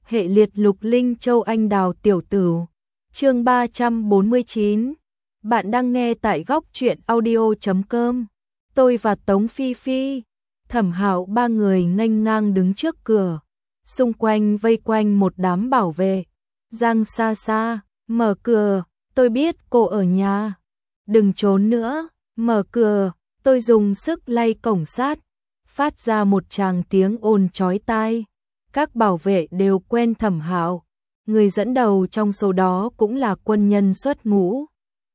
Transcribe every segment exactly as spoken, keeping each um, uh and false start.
hệ liệt lục linh châu anh đào tiểu tử. Chương ba trăm bốn mươi chín. Bạn đang nghe tại góc truyện audio chấm com. Tôi và Tống Phi Phi, Thẩm Hạo ba người nghênh ngang đứng trước cửa, xung quanh vây quanh một đám bảo vệ. Giang Sa Sa, mở cửa, tôi biết cô ở nhà. Đừng trốn nữa, mở cửa. Tôi dùng sức lay cổng sắt, phát ra một tràng tiếng ồn chói tai. Các bảo vệ đều quen Thẩm Hạo, người dẫn đầu trong số đó cũng là quân nhân xuất ngũ,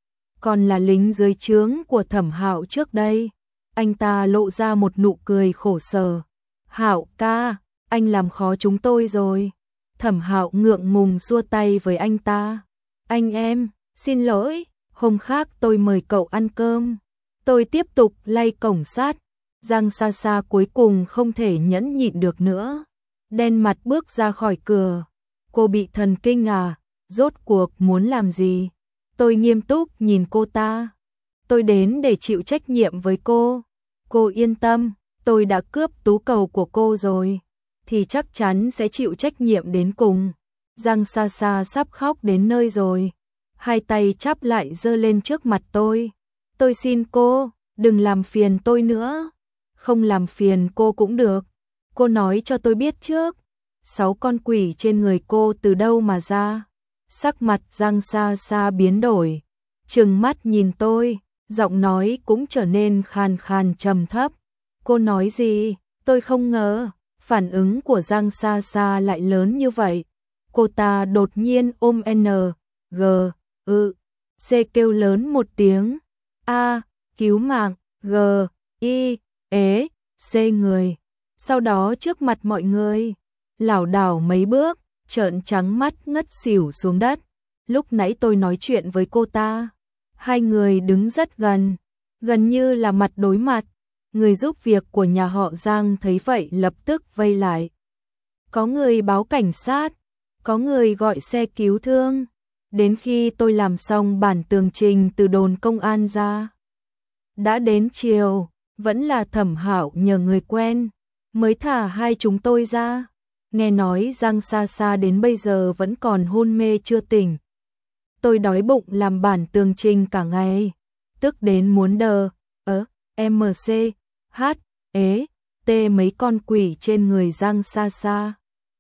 còn là lính dưới trướng của Thẩm Hạo trước đây. Anh ta lộ ra một nụ cười khổ sở. Hạo ca, anh làm khó chúng tôi rồi. Thẩm Hạo ngượng ngùng xua tay với anh ta. Anh em, xin lỗi, hôm khác tôi mời cậu ăn cơm. Tôi tiếp tục lay cổng sắt. Giang Sa Sa cuối cùng không thể nhẫn nhịn được nữa, đen mặt bước ra khỏi cửa. Cô bị thần kinh à? Rốt cuộc muốn làm gì? Tôi nghiêm túc nhìn cô ta. Tôi đến để chịu trách nhiệm với cô. Cô yên tâm, tôi đã cướp tú cầu của cô rồi, thì chắc chắn sẽ chịu trách nhiệm đến cùng. Giang Sa Sa sắp khóc đến nơi rồi, hai tay chắp lại giơ lên trước mặt tôi. Tôi xin cô, đừng làm phiền tôi nữa. Không làm phiền cô cũng được. Cô nói cho tôi biết trước, sáu con quỷ trên người cô từ đâu mà ra? Sắc mặt Giang Sa Sa biến đổi, trừng mắt nhìn tôi, giọng nói cũng trở nên khàn khàn trầm thấp. Cô nói gì? Tôi không ngờ phản ứng của Giang Sa Sa lại lớn như vậy. Cô ta đột nhiên ôm N, G, ư, C kêu lớn một tiếng. A, cứu mạng, G, I, ế, C người. Sau đó trước mặt mọi người, lảo đảo mấy bước, trợn trắng mắt ngất xỉu xuống đất. Lúc nãy tôi nói chuyện với cô ta, hai người đứng rất gần, gần như là mặt đối mặt. Người giúp việc của nhà họ Giang thấy vậy lập tức vây lại. Có người báo cảnh sát, có người gọi xe cứu thương. Đến khi tôi làm xong bản tường trình từ đồn công an ra, đã đến chiều, vẫn là Thẩm Hạo nhờ người quen mới thả hai chúng tôi ra. Nghe nói Giang Sa Sa đến bây giờ vẫn còn hôn mê chưa tỉnh. Tôi đói bụng làm bản tường trình cả ngày, tức đến muốn đờ. Ớ, M C, H, ế, T mấy con quỷ trên người Giang Sa Sa.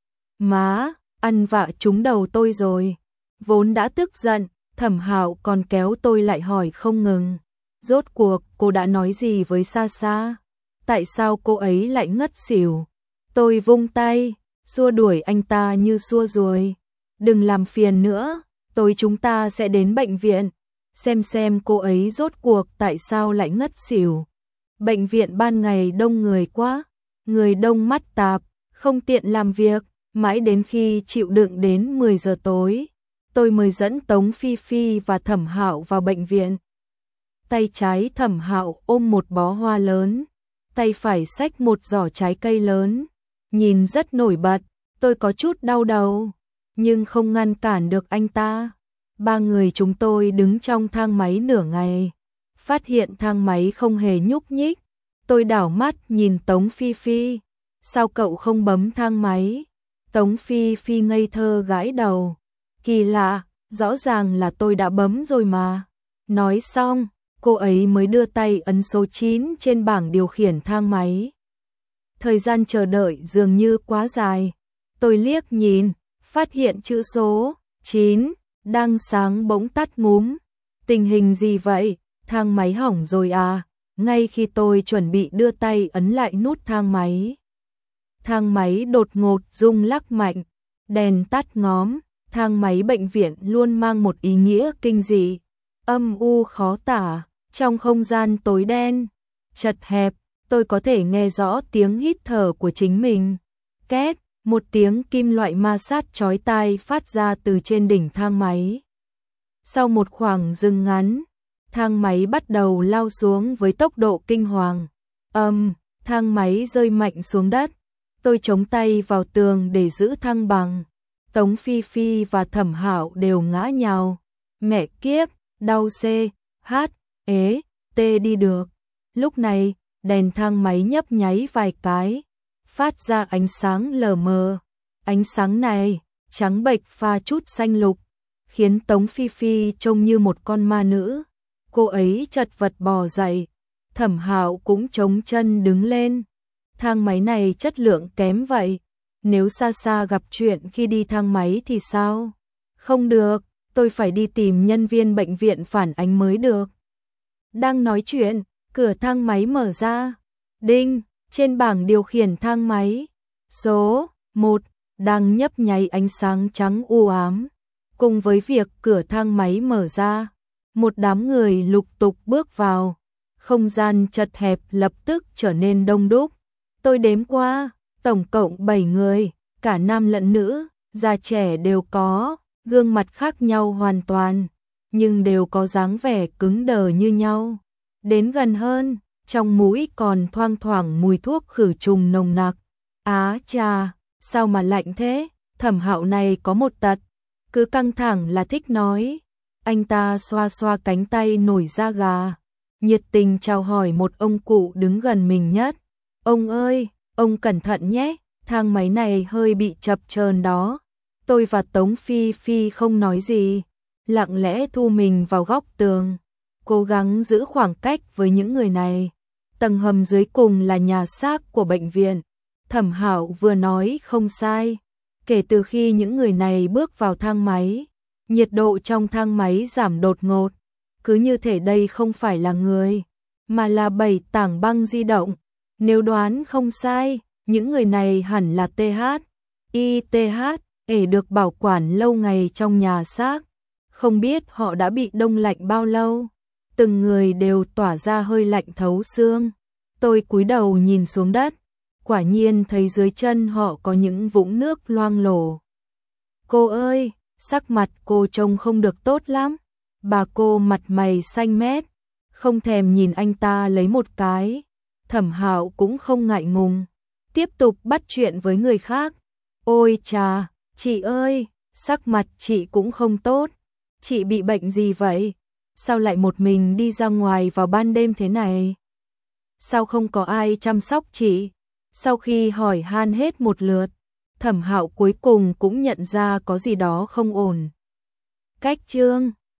Má, ăn vạ trúng đầu tôi rồi. Vốn đã tức giận, Thẩm Hạo còn kéo tôi lại hỏi không ngừng. Rốt cuộc cô đã nói gì với Sa Sa? Tại sao cô ấy lại ngất xỉu? Tôi vung tay, xua đuổi anh ta như xua ruồi. Đừng làm phiền nữa, tối chúng ta sẽ đến bệnh viện, xem xem cô ấy rốt cuộc tại sao lại ngất xỉu. Bệnh viện ban ngày đông người quá, người đông mắt tạp, không tiện làm việc, mãi đến khi chịu đựng đến mười giờ tối, tôi mới dẫn Tống Phi Phi và Thẩm Hạo vào bệnh viện. Tay trái Thẩm Hạo ôm một bó hoa lớn, tay phải xách một giỏ trái cây lớn, nhìn rất nổi bật. Tôi có chút đau đầu, nhưng không ngăn cản được anh ta. Ba người chúng tôi đứng trong thang máy nửa ngày, phát hiện thang máy không hề nhúc nhích. Tôi đảo mắt nhìn Tống Phi Phi, sao cậu không bấm thang máy? Tống Phi Phi ngây thơ gãi đầu, kỳ lạ, rõ ràng là tôi đã bấm rồi mà. Nói xong, cô ấy mới đưa tay ấn số chín trên bảng điều khiển thang máy. Thời gian chờ đợi dường như quá dài. Tôi liếc nhìn, phát hiện chữ số chín đang sáng bỗng tắt ngúm. Tình hình gì vậy? Thang máy hỏng rồi à? Ngay khi tôi chuẩn bị đưa tay ấn lại nút thang máy, thang máy đột ngột rung lắc mạnh, đèn tắt ngóm. Thang máy bệnh viện luôn mang một ý nghĩa kinh dị, âm u khó tả. Trong không gian tối đen, chật hẹp, tôi có thể nghe rõ tiếng hít thở của chính mình. Két, một tiếng kim loại ma sát chói tai phát ra từ trên đỉnh thang máy. Sau một khoảng dừng ngắn, thang máy bắt đầu lao xuống với tốc độ kinh hoàng. Âm, thang máy rơi mạnh xuống đất. Tôi chống tay vào tường để giữ thăng bằng. Tống Phi Phi và Thẩm Hạo đều ngã nhào. Mẹ kiếp, đau C, H, ế, T đi được. Lúc này, đèn thang máy nhấp nháy vài cái, phát ra ánh sáng lờ mờ. Ánh sáng này, trắng bệch pha chút xanh lục, khiến Tống Phi Phi trông như một con ma nữ. Cô ấy chật vật bò dậy, Thẩm Hạo cũng chống chân đứng lên. Thang máy này chất lượng kém vậy, nếu xa xa gặp chuyện khi đi thang máy thì sao? Không được, tôi phải đi tìm nhân viên bệnh viện phản ánh mới được. Đang nói chuyện, cửa thang máy mở ra. Đinh, trên bảng điều khiển thang máy, số một đang nhấp nháy ánh sáng trắng u ám. Cùng với việc cửa thang máy mở ra, một đám người lục tục bước vào. Không gian chật hẹp lập tức trở nên đông đúc. Tôi đếm qua, tổng cộng bảy người, cả nam lẫn nữ, già trẻ đều có, gương mặt khác nhau hoàn toàn, nhưng đều có dáng vẻ cứng đờ như nhau. Đến gần hơn, trong mũi còn thoang thoảng mùi thuốc khử trùng nồng nặc. Á chà, sao mà lạnh thế? Thẩm Hạo này có một tật, cứ căng thẳng là thích nói. Anh ta xoa xoa cánh tay nổi da gà, nhiệt tình chào hỏi một ông cụ đứng gần mình nhất. Ông ơi, ông cẩn thận nhé, thang máy này hơi bị chập chờn đó. Tôi và Tống Phi Phi không nói gì, lặng lẽ thu mình vào góc tường, cố gắng giữ khoảng cách với những người này. Tầng hầm dưới cùng là nhà xác của bệnh viện. Thẩm Hạo vừa nói không sai. Kể từ khi những người này bước vào thang máy, nhiệt độ trong thang máy giảm đột ngột. Cứ như thể đây không phải là người, mà là bảy tảng băng di động. Nếu đoán không sai, những người này hẳn là tê hát, i tê hát, để được bảo quản lâu ngày trong nhà xác. Không biết họ đã bị đông lạnh bao lâu. Từng người đều tỏa ra hơi lạnh thấu xương. Tôi cúi đầu nhìn xuống đất, quả nhiên thấy dưới chân họ có những vũng nước loang lổ. Cô ơi, sắc mặt cô trông không được tốt lắm. Bà cô mặt mày xanh mét, không thèm nhìn anh ta lấy một cái. Thẩm Hạo cũng không ngại ngùng, tiếp tục bắt chuyện với người khác. Ôi chà, chị ơi, sắc mặt chị cũng không tốt. Chị bị bệnh gì vậy? Sao lại một mình đi ra ngoài vào ban đêm thế này? Sao không có ai chăm sóc chị? Sau khi hỏi han hết một lượt, Thẩm Hạo cuối cùng cũng nhận ra có gì đó không ổn. Cách chương